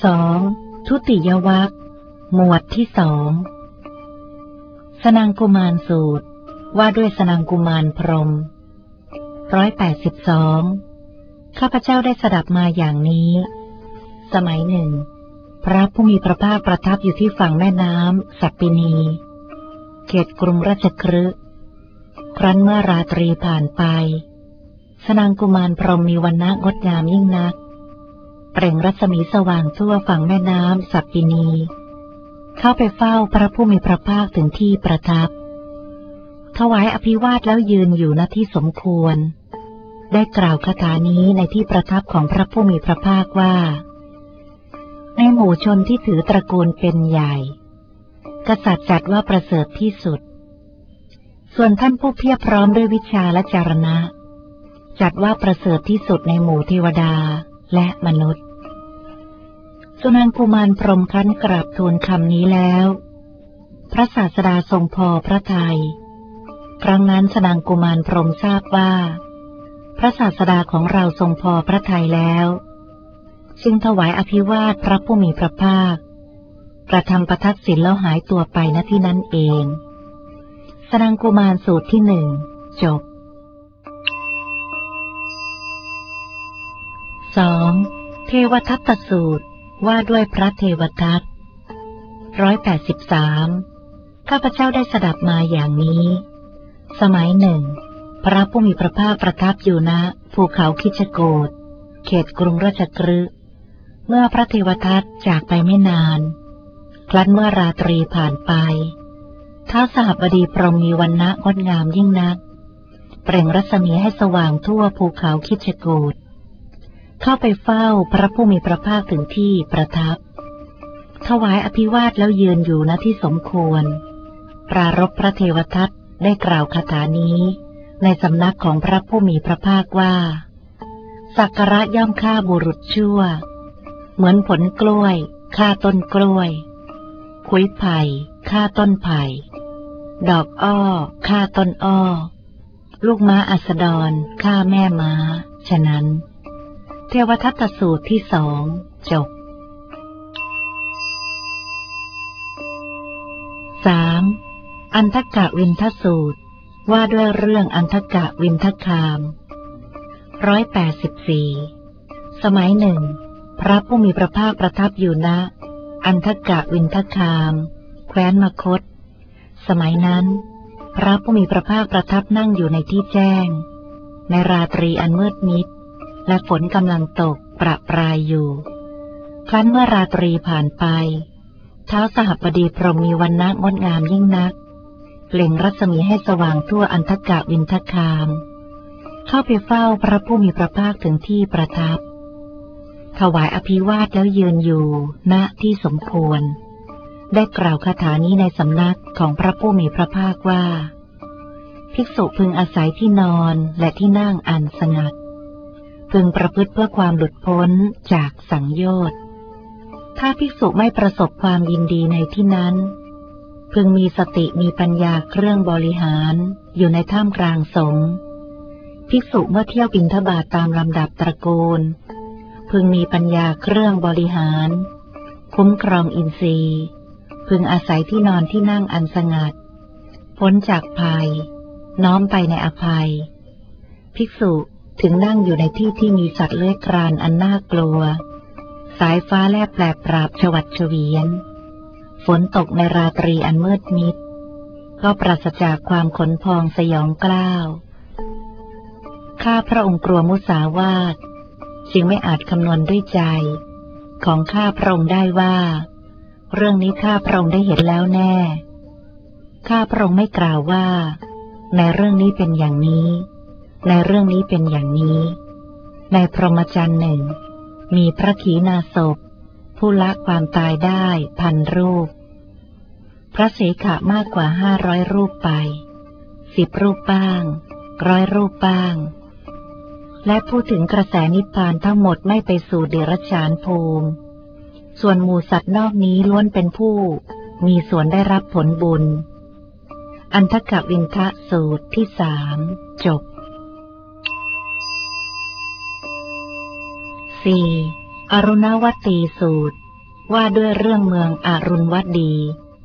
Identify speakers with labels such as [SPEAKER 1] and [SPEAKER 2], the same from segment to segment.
[SPEAKER 1] 2. ทุติยวรรคหมวดที่2สนังกุมารสูตรว่าด้วยสนังกุมารพรหม182ข้าพเจ้าได้สดับมาอย่างนี้สมัยหนึ่งพระผู้มีพระภาคประทับอยู่ที่ฝั่งแม่น้ำสัปปินีเขตกรุงราชคฤห์ครั้นเมื่อราตรีผ่านไปสนังกุมารพรหมมีวรรณะงดงามยิ่งนักเปล่งรัศมีสว่างทั่วฝั่งแม่น้ำสัปปินีเข้าไปเฝ้าพระผู้มีพระภาคถึงที่ประทับถวายอภิวาทแล้วยืนอยู่ณที่สมควรได้กล่าวคาถานี้ในที่ประทับของพระผู้มีพระภาคว่าในหมู่ชนที่ถือตระกูลเป็นใหญ่กษัตริย์จัดว่าประเสริฐที่สุดส่วนท่านผู้เพียบพร้อมด้วยวิชาและจารณะจัดว่าประเสริฐที่สุดในหมู่เทวดาและมนุษย์สุนันกุมารพรหมครั้นกราบทูลคำนี้แล้วพระศาสดาทรงพอพระทัยครั้งนั้นสนังกุมารพรหมทราบว่าพระศาสดาของเราทรงพอพระทัยแล้วจึงถวายอภิวาทพระผู้มีพระภาคกระทำประทักษิณแล้วหายตัวไปณที่นั้นเองสนังกุมารสูตรที่1จบ 2. เทวทัตตสูตรว่าด้วยพระเทวทัต183ข้าพเจ้าได้สดับมาอย่างนี้สมัยหนึ่งพระผู้มีพระภาคประทับอยู่ณภูเขาคิชโกฏเขตกรุงราชคฤห์เมื่อพระเทวทัตจากไปไม่นานครั้นเมื่อราตรีผ่านไปท้าวสหบดีพรหมมีวรรณะงดงามยิ่งนักเปล่งรัศมีให้สว่างทั่วภูเขาคิชโกฏเข้าไปเฝ้าพระผู้มีพระภาคถึงที่ประทับถวายอภิวาทแล้วยืนอยู่ณที่สมควรปรารภพระเทวทัตได้กล่าวคาถานี้ในสำนักของพระผู้มีพระภาคว่าสักการะย่อมฆ่าบุรุษชั่วเหมือนผลกล้วยฆ่าต้นกล้วยขุยไผ่ฆ่าต้นไผ่ดอกอ้อฆ่าต้นอ้อลูกม้าอัสดรฆ่าแม่ม้าฉะนั้นเทวทัตตสูตรที่2จบ 3. อันทกวินทสูตรว่าด้วยเรื่องอันทกวินทคาม184สมัยหนึ่งพระผู้มีพระภาคประทับอยู่ณอันทกวินทคามแคว้นมคธสมัยนั้นพระผู้มีพระภาคประทับนั่งอยู่ในที่แจ้งในราตรีอันมืดมิดและฝนกำลังตกประปรายอยู่ครั้นเมื่อราตรีผ่านไปท้าวสหบดีพรหมมีวรรณะงดงามยิ่งนักเปล่งรัศมีให้สว่างทั่วอันทกวินทคามเข้าไปเฝ้าพระผู้มีพระภาคถึงที่ประทับถวายอภิวาทแล้วยืนอยู่ณที่สมควรได้กล่าวคาถานี้ในสำนักของพระผู้มีพระภาคว่าภิกษุพึงอาศัยที่นอนและที่นั่งอันสงัดพึงประพฤติเพื่อความหลุดพ้นจากสังโยชน์ถ้าภิกษุไม่ประสบความยินดีในที่นั้นพึงมีสติมีปัญญาเครื่องบริหารอยู่ในท่ามกลางสงฆ์ภิกษุเมื่อเที่ยวบิณฑบาตตามลำดับตระกูลพึงมีปัญญาเครื่องบริหารคุ้มครองอินทรีย์พึงอาศัยที่นอนที่นั่งอันสงัดพ้นจากภัยน้อมไปในอภัยภิกษุถึงนั่งอยู่ในที่ที่มีสัตว์เลื้อยคลานอันน่ากลัวสายฟ้าแลบแปรปราบฉวัดเฉวียนฝนตกในราตรีอันมืดมิดก็ปราศจากความขนพองสยองกล้าวข้าพระองค์กลัวมุสาวาทจึงไม่อาจคำนวณด้วยใจของข้าพระองค์ได้ว่าเรื่องนี้ข้าพระองค์ได้เห็นแล้วแน่ข้าพระองค์ไม่กล่าวว่าในเรื่องนี้เป็นอย่างนี้ในเรื่องนี้เป็นอย่างนี้ในพรหมจรรย์หนึ่งมีพระขีณาสพผู้ละความตายได้1,000 รูปพระเสขะมากกว่า500 รูปไป10 รูปบ้าง100 รูปบ้างและพูดถึงกระแสนิพพานทั้งหมดไม่ไปสู่เดรัจฉานภูมิส่วนหมู่สัตว์นอกนี้ล้วนเป็นผู้มีส่วนได้รับผลบุญอันทกวินทสูตรที่3จบ 4. อรุณวตีสูตรว่าด้วยเรื่องเมืองอรุณวดี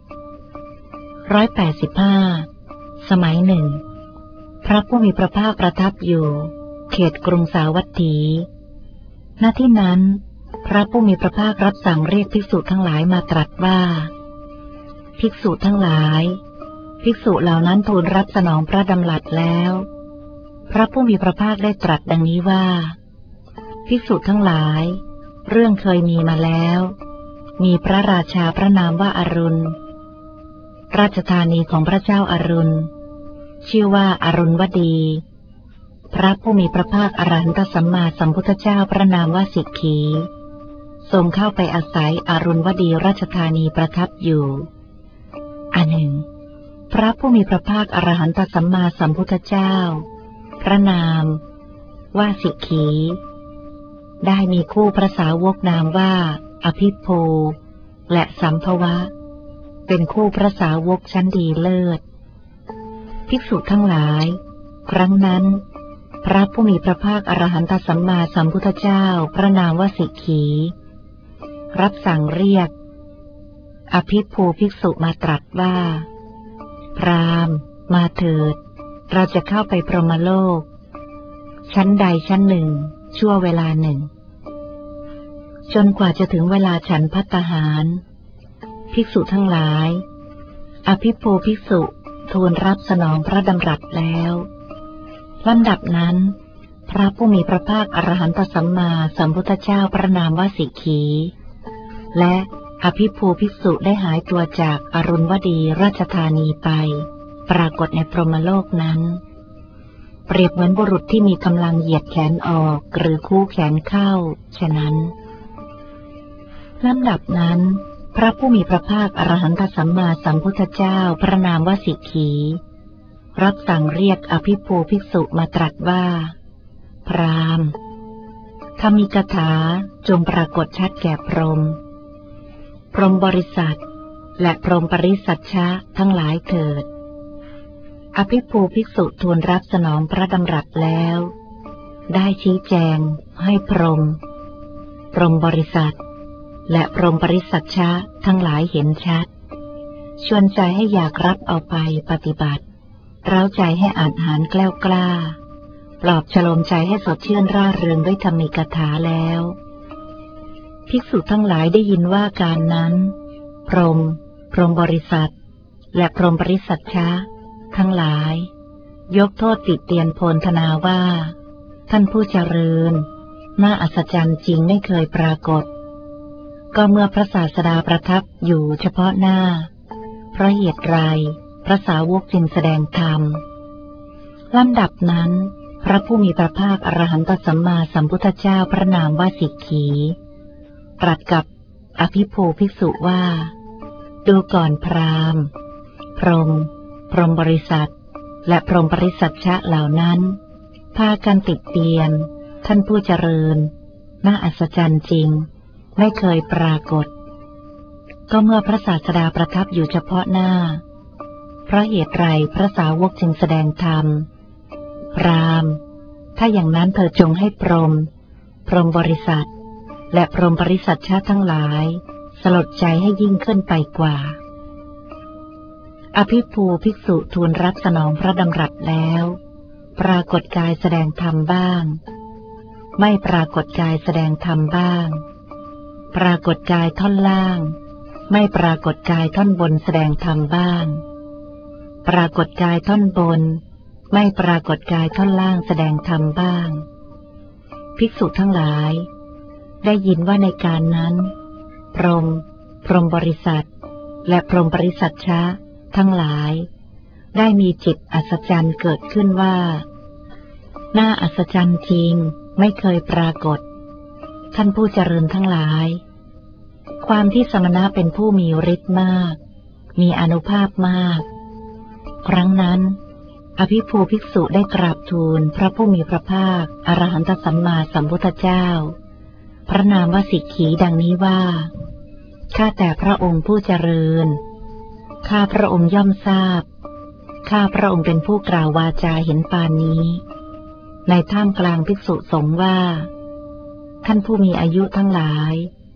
[SPEAKER 1] 185สมัยหนึ่งพระผู้มีพระภาคประทับอยู่เขตกรุงสาวัตถีณที่นั้นพระผู้มีพระภาครับสั่งเรียกภิกษุทั้งหลายมาตรัสว่าภิกษุทั้งหลายภิกษุเหล่านั้นทูลรับสนองพระดำรัสแล้วพระผู้มีพระภาคได้ตรัสดังนี้ว่าภิกษุทั้งหลายเรื่องเคยมีมาแล้วมีพระราชาพระนามว่าอรุณราชธานีของพระเจ้าอรุณชื่อว่าอรุณวดีพระผู้มีพระภาคอรหันตสัมมาสัมพุทธเจ้าพระนามว่าสิกขีทรงเข้าไปอาศัยอรุณวดีราชธานีประทับอยู่อันหนึ่งพระผู้มีพระภาคอรหันตสัมมาสัมพุทธเจ้าพระนามว่าสิกขีได้มีคู่พระสาวกนามว่าอภิโภและสัมภวะเป็นคู่พระสาวกชั้นดีเลิศภิกษุทั้งหลายครั้งนั้นพระผู้มีพระภาคอรหันตสัมมาสัมพุทธเจ้าพระนามว่าสิกขีรับสั่งเรียกอภิโภภิกษุมาตรัสว่าพราหมณ์มาเถิดเราจะเข้าไปพรหมโลกชั้นใดชั้นหนึ่งชั่วเวลาหนึ่งจนกว่าจะถึงเวลาฉันภัตตาหารภิกษุทั้งหลายอภิโภภิกษุทูลรับสนองพระดำรัสแล้วลำดับนั้นพระผู้มีพระภาคอรหันตสัมมาสัมพุทธเจ้าพระนามว่าสิกขีและอภิโภภิกษุได้หายตัวจากอรุณวดีราชธานีไปปรากฏในพรหมโลกนั้นเปรียบเหมือนบุรุษที่มีกำลังเหยียดแขนออกหรือคู่แขนเข้าฉะนั้นลำดับนั้นพระผู้มีพระภาคอรหันตสัมมาสัมพุทธเจ้าพระนามว่าสิกขีรับสั่งเรียกอภิโภภิกษุมาตรัสว่าพราหมณ์ธรรมิกถาจงปรากฏชัดแก่พรหมพรหมบริษัทและพรหมปริสัชชะทั้งหลายเถิดอภิโภภิกษุทูลรับสนองพระดำรัสแล้วได้ชี้แจงให้พรหมบริษัทและพรหมปริสัชชะทั้งหลายเห็นชัดชวนใจให้อยากรับเอาไปปฏิบัติเร้าใจให้อาจหาญแกล้วกล้าปลอบฉโลมใจให้สดชื่นร่าเริงด้วยธรรมิกถาแล้วภิกษุทั้งหลายได้ยินว่าการนั้นพรหมบริษัทและพรหมปริสัชชะทั้งหลายยกโทษติเตียนโพลธนาว่าท่านผู้เจริญน่าอัศจรรย์จริงไม่เคยปรากฏก็เมื่อพระศาสดาประทับอยู่เฉพาะหน้าเพราะเหตุไรพระสาวกจึงแสดงธรรมลำดับนั้นพระผู้มีพระภาคอรหันตสัมมาสัมพุทธเจ้าพระนามว่าสิกขีตรัสกับอภิโภภิกษุว่าดูก่อนพราหมณ์พรหมบริษัทและพรหมปริสัชชะเหล่านั้นพากันติเตียนท่านผู้เจริญน่าอัศจรรย์จริงไม่เคยปรากฏก็เมื่อพระศาสดาประทับอยู่เฉพาะหน้าเพราะเหตุไรพระสาวกจึงแสดงธรรมพราหมณ์ถ้าอย่างนั้นเธอจงให้พรหมบริษัทและพรหมปริสัชชะทั้งหลายสลดใจให้ยิ่งขึ้นไปกว่าอภิโภภิกษุทูลรับสนองพระดำรัสแล้วปรากฏกายแสดงธรรมบ้างไม่ปรากฏกายแสดงธรรมบ้างปรากฏกายท่อนล่างไม่ปรากฏกายท่อนบนแสดงธรรมบ้างปรากฏกายท่อนบนไม่ปรากฏกายท่อนล่างแสดงธรรมบ้างภิกษุทั้งหลายได้ยินว่าในการนั้นพรหมบริษัทและพรหมปริสัชชะทั้งหลายได้มีจิตอัศจรรย์เกิดขึ้นว่าน่าอัศจรรย์จริงไม่เคยปรากฏท่านผู้เจริญทั้งหลายความที่สมณะเป็นผู้มีฤทธิ์มากมีอานุภาพมากครั้งนั้นอภิโภภิกษุได้กราบทูลพระผู้มีพระภาคอรหันตสัมมาสัมพุทธเจ้าพระนามว่าสิกขีดังนี้ว่าข้าแต่พระองค์ผู้เจริญข้าพระองค์ย่อมทราบข้าพระองค์เป็นผู้กล่าววาจาเห็นปานนี้ในท่ามกลางภิกษุสงฆ์ว่าท่านผู้มีอายุทั้งหลาย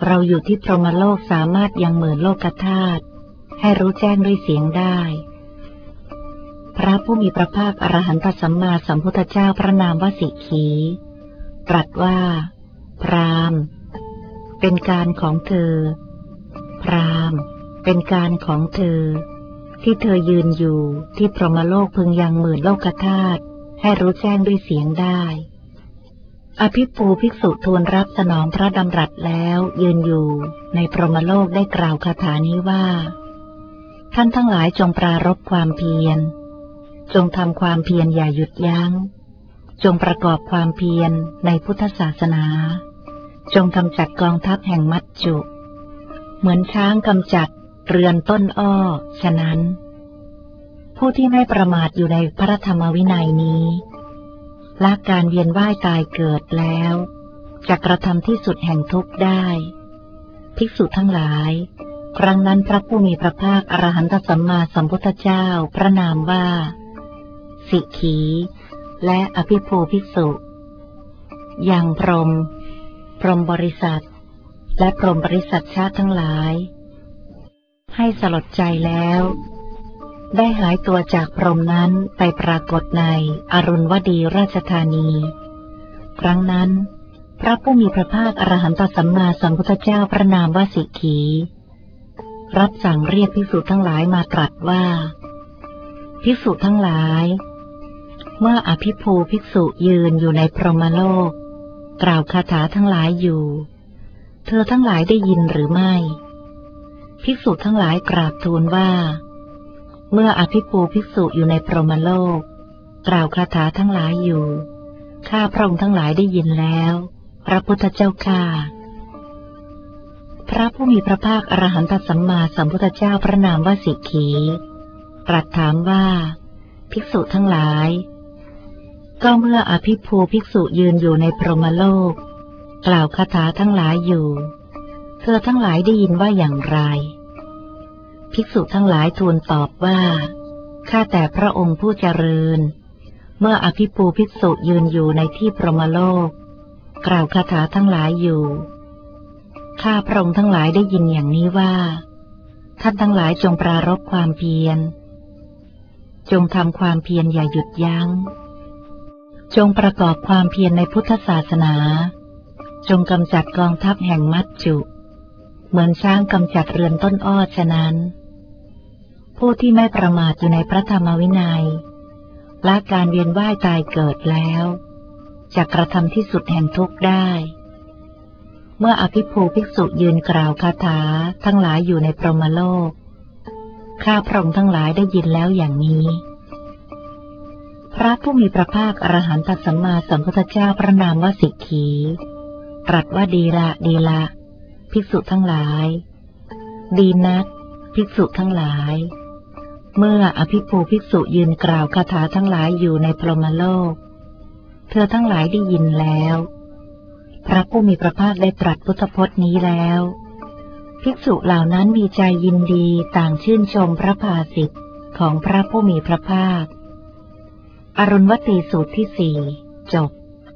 [SPEAKER 1] เราอยู่ที่พรหมโลกสามารถยังหมื่นโลกธาตุให้รู้แจ้งด้วยเสียงได้พระผู้มีพระภาคอรหันตสัมมาสัมพุทธเจ้าพระนามวสิขีตรัสว่าพราหมณ์เป็นการของเธอพราหมณ์เป็นการของเธอที่เธอยืนอยู่ที่พรหมโลกพึงยังหมื่นโลกธาตุให้รู้แจ้งด้วยเสียงได้อภิปูภิกษุทูลรับสนองพระดำรัสแล้วยืนอยู่ในพรหมโลกได้กล่าวคาถานี้ว่าท่านทั้งหลายจงปรารภความเพียรจงทำความเพียรอย่าหยุดยั้งจงประกอบความเพียรในพุทธศาสนาจงกำจัดกองทัพแห่งมัจจุเหมือนช้างกำจัดเรือนต้นอ้อฉะนั้นผู้ที่ไม่ประมาทอยู่ในพระธรรมวินัยนี้ละการเวียนว่ายตายเกิดแล้วจะกระทำที่สุดแห่งทุกข์ได้ภิกษุทั้งหลายครั้งนั้นพระผู้มีพระภาคอรหันตสัมมาสัมพุทธเจ้าพระนามว่าสิกขีและอภิปูภิกษุยังพรหมบริษัทและพรหมบริษัทชาติทั้งหลายให้สลดใจแล้วได้หายตัวจากพรหมนั้นไปปรากฏในอรุณวดีราชธานีครั้งนั้นพระผู้มีพระภาคอรหันตสัมมาสัมพุทธเจ้าพระนามว่าสิกขีรับสั่งเรียกภิกษุทั้งหลายมาตรัสว่าภิกษุทั้งหลายเมื่ออภิภูภิกษุยืนอยู่ในพรหมโลกกล่าวคาถาทั้งหลายอยู่เธอทั้งหลายได้ยินหรือไม่ภิกษุทั้งหลายกราบทูลว่าเมื่ออภิภูภิกษุอยู่ในพรหมโลกกล่าวคาถาทั้งหลายอยู่ข้าพระองค์ทั้งหลายได้ยินแล้วพระพุทธเจ้าข้าพระผู้มีพระภาคอรหันตสัมมาสัมพุทธเจ้าพระนามว่าสิกขีตรัสถามว่าภิกษุทั้งหลายก็เมื่ออภิภูภิกษุยืนอยู่ในพรหมโลกกล่าวคาถาทั้งหลายอยู่เธอทั้งหลายได้ยินว่าอย่างไรภิกษุทั้งหลายทูลตอบว่าข้าแต่พระองค์ผู้เจริญเมื่ออภิภูภิกษุยืนอยู่ในที่พรหมโลกกล่าวคาถาทั้งหลายอยู่ข้าพระองค์ทั้งหลายได้ยินอย่างนี้ว่าท่านทั้งหลายจงปรารภความเพียรจงทำความเพียรอย่าหยุดยั้งจงประกอบความเพียรในพุทธศาสนาจงกำจัดกองทัพแห่งมัจจุเหมือนช้างกำจัดเรือนต้นอ้อฉะนั้นผู้ที่ไม่ประมาทอยู่ในพระธรรมวินัยละการเวียนว่ายตายเกิดแล้วจะกระทำที่สุดแห่งทุกข์ได้เมื่ออภิภูภิกษุยืนกล่าวคาถาทั้งหลายอยู่ในพรหมโลกข้าพระองค์ทั้งหลายได้ยินแล้วอย่างนี้พระผู้มีพระภาคอรหันตสัมมาสัมพุทธเจ้าพระนามว่าสิกขีตรัสว่าดีละภิกษุทั้งหลายดีนักภิกษุทั้งหลายเมื่ออภิภูภิกษุยืนกล่าวคาถาทั้งหลายอยู่ในพรหมโลกเธอทั้งหลายได้ยินแล้วพระผู้มีพระภาคได้ตรัสพุทธพจน์นี้แล้วภิกษุเหล่านั้นมีใจยินดีต่างชื่นชมพระภาสิทธิ์ของพระผู้มีพระภาคอรุณวตีสูตรที่สี่จบ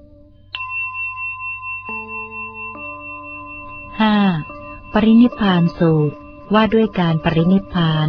[SPEAKER 1] 5. ปรินิพพานสูตรว่าด้วยการปรินิพพาน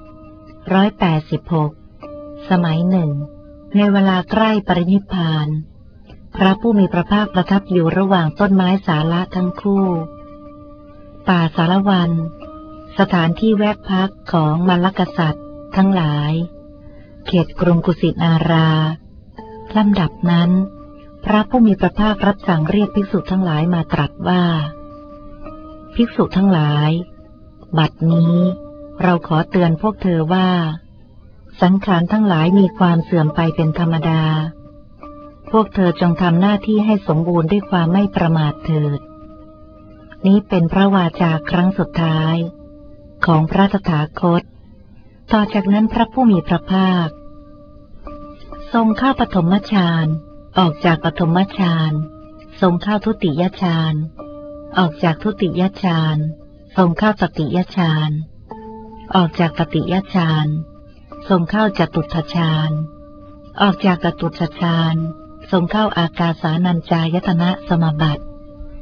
[SPEAKER 1] 186สมัยหนึ่งในเวลาใกล้ปรินิพพานพระผู้มีพระภาคประทับอยู่ระหว่างต้นไม้สาละทั้งคู่ป่าสารวัน สถานที่แวะพักของมลกษัตริย์ทั้งหลายเขตกรุงกุสินาราลำดับนั้นพระผู้มีพระภาครับสั่งเรียกภิกษุทั้งหลายมาตรัสว่าภิกษุทั้งหลายบัดนี้เราขอเตือนพวกเธอว่าสังขารทั้งหลายมีความเสื่อมไปเป็นธรรมดาพวกเธอจงทำหน้าที่ให้สมบูรณ์ด้วยความไม่ประมาทเถิดนี้เป็นพระวาจาครั้งสุดท้ายของพระตถาคตต่อจากนั้นพระผู้มีพระภาคทรงเข้าปฐมฌานออกจากปฐมฌานทรงเข้าทุติยฌานออกจากทุติยฌานทรงเข้าตติยฌานออกจากตติยฌานทรงเข้าจตุตถฌานออกจากจตุตถฌานทรงเข้าอากาสานัญจายตนะสมาบัติ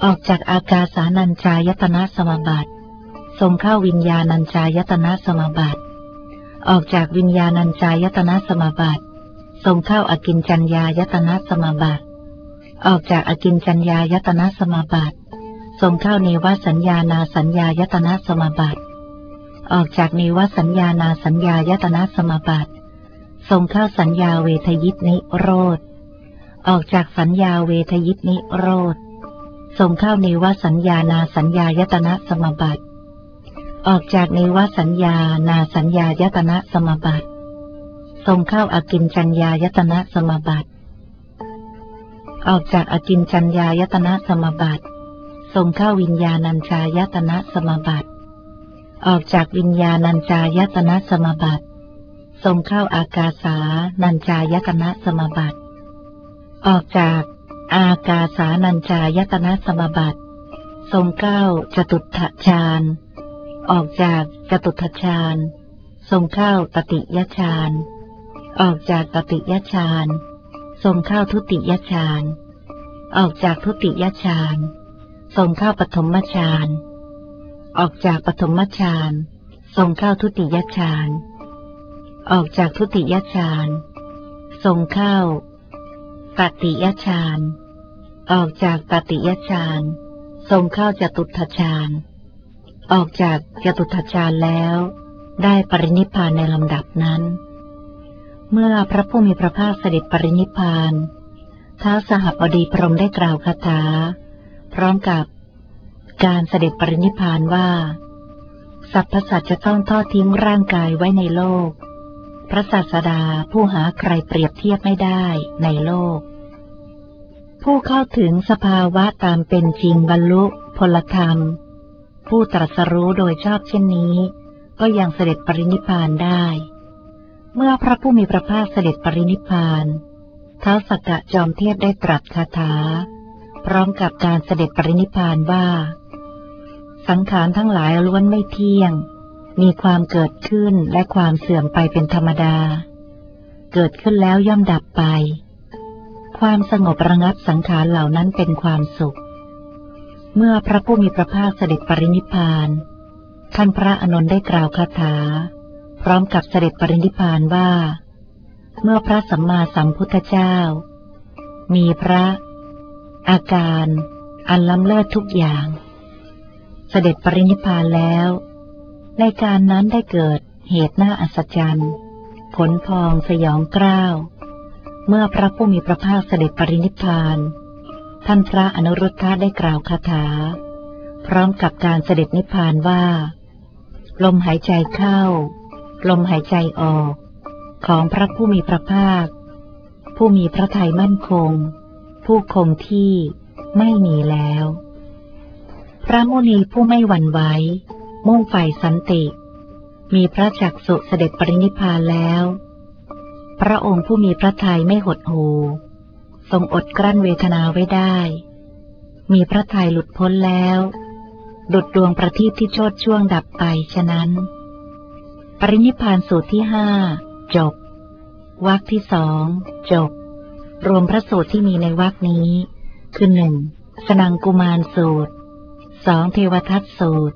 [SPEAKER 1] ออกจากอากาสานัญจายตนะสมาบัติทรงเข้าวิญญาณัญจายตนะสมาบัติออกจากวิญญาณัญจายตนะสมาบัติทรงเข้าอกินจัญญายตนะสมาบัติออกจากอกินจัญญายตนะสมาบัติทรงเข้าเนวสัญญานาสัญญายตนะสมาบัติออกจากเนวสัญญานาสัญญายตนะสมาบัติทรงเข้าสัญญาเวทยิตนิโรธออกจากสัญญาเวทยิตนิโรธทรงเข้าเนวสัญญานาสัญญายตนะสมาบัติออกจากเนวสัญญานาสัญญายตนะสมาบัติทรงเข้าอกินจัญญายตนะสมาบัติออกจากอกินจัญญายตนะสมาบัติทรงเข้าวิญญาณัญจายตนะสมาบัติออกจากวิญญาณัญจายตนะสมาบัติทรงเข้าอากาสานัญจายตนะสมาบัติออกจากอากาสานัญจายตนะสมาบัติทรงเข้าจตุตถฌานออกจากจตุตถฌานทรงเข้าตติยฌานออกจากตติยฌานทรงเข้าทุติยฌานออกจากทุติยฌานทรงเข้าปฐมฌานออกจากปฐมฌานทรงเข้าทุติยฌานออกจากทุติยฌานทรงเข้าตติยฌานออกจากตติยฌานทรงเข้าจตุตถฌานออกจากจตุตถฌานแล้วได้ปรินิพพานในลำดับนั้นเมื่อพระผู้มีพระภาคเสด็จปรินิพพานท้าวสหบดีพรหมได้กล่าวคาถาพร้อมกับการเสด็จปรินิพพานว่าสรรพสัตว์จะต้องทอดทิ้งร่างกายไว้ในโลกพระศาสดาผู้หาใครเปรียบเทียบไม่ได้ในโลกผู้เข้าถึงสภาวะตามเป็นจริงบรรลุพลธรรมผู้ตรัสรู้โดยชอบเช่นนี้ก็ยังเสด็จปรินิพพานได้เมื่อพระผู้มีพระภาคเสด็จปรินิพพานท้าวสักกะจอมเทพได้ตรัสคาถาพร้อมกับการเสด็จปรินิพพานว่าสังขารทั้งหลายล้วนไม่เที่ยงมีความเกิดขึ้นและความเสื่อมไปเป็นธรรมดาเกิดขึ้นแล้วย่อมดับไปความสงบระงับสังขารเหล่านั้นเป็นความสุขเมื่อพระผู้มีพระภาคเสด็จปรินิพพานท่านพระอานนท์ได้กล่าวคาถาพร้อมกับเสด็จปรินิพพานว่าเมื่อพระสัมมาสัมพุทธเจ้ามีพระอาการอันล้ำเลิศทุกอย่างเสด็จปรินิพพานแล้วในการนั้นได้เกิดเหตุน่าอัศจรรย์ขนพองสยองกล้าวเมื่อพระผู้มีพระภาคเสด็จปรินิพพานท่านพระอนุรุทธะได้กล่าวคาถาพร้อมกับการเสด็จนิพพานว่าลมหายใจเข้าลมหายใจออกของพระผู้มีพระภาคผู้มีพระทัยมั่นคงผู้คงที่ไม่มีแล้วพระมุนีผู้ไม่หวั่นไหวมุ่งใฝ่สันติมีพระจักษุเสด็จปรินิพพานแล้วพระองค์ผู้มีพระทัยไม่หดหู่ทรงอดกลั้นเวทนาไว้ได้มีพระทัยหลุดพ้นแล้วดุจดวงประทีปที่โชติช่วงดับไปฉะนั้นปรินิพพานสูตรที่5จบวรรคที่2จบรวมพระสูตรที่มีในวรรคนี้คือ 1. สนังกุมารสูตร 2. เทวทัตสูตร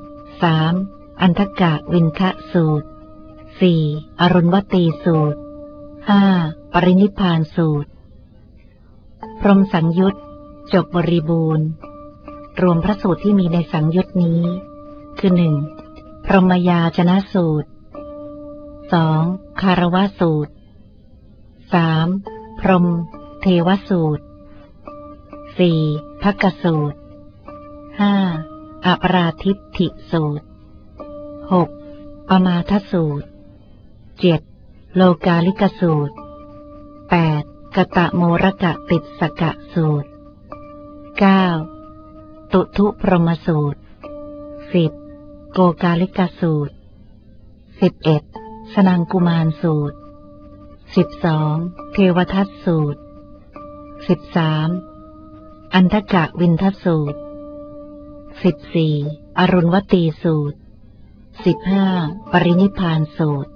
[SPEAKER 1] 3. อันทกะวินทะสูตร 4. อรุณวตีสูตร 5. ปรินิพพานสูตรพรหมสังยุตจบบริบูรณ์รวมพระสูตรที่มีในสังยุตนี้คือ 1. พรหมยาจนะสูตร 2. คารวะสูตร 3. พรหมเทวสูตร 4. ภักกสูตร 5. อปราทิฏฐิสูตร 6. ปมาทสูตร 7. โลกาลิกสูตร 8. กตโมรกะติสกะสูตร 9. ตุทุพรหมสูตร 10. โกกาลิกสูตร 11. สนังกุมารสูตร 12. เทวทัตสูตร 13. อันทกะวินทสูตร 14. อรุณวตีสูตร 15. ปรินิพพานสูตร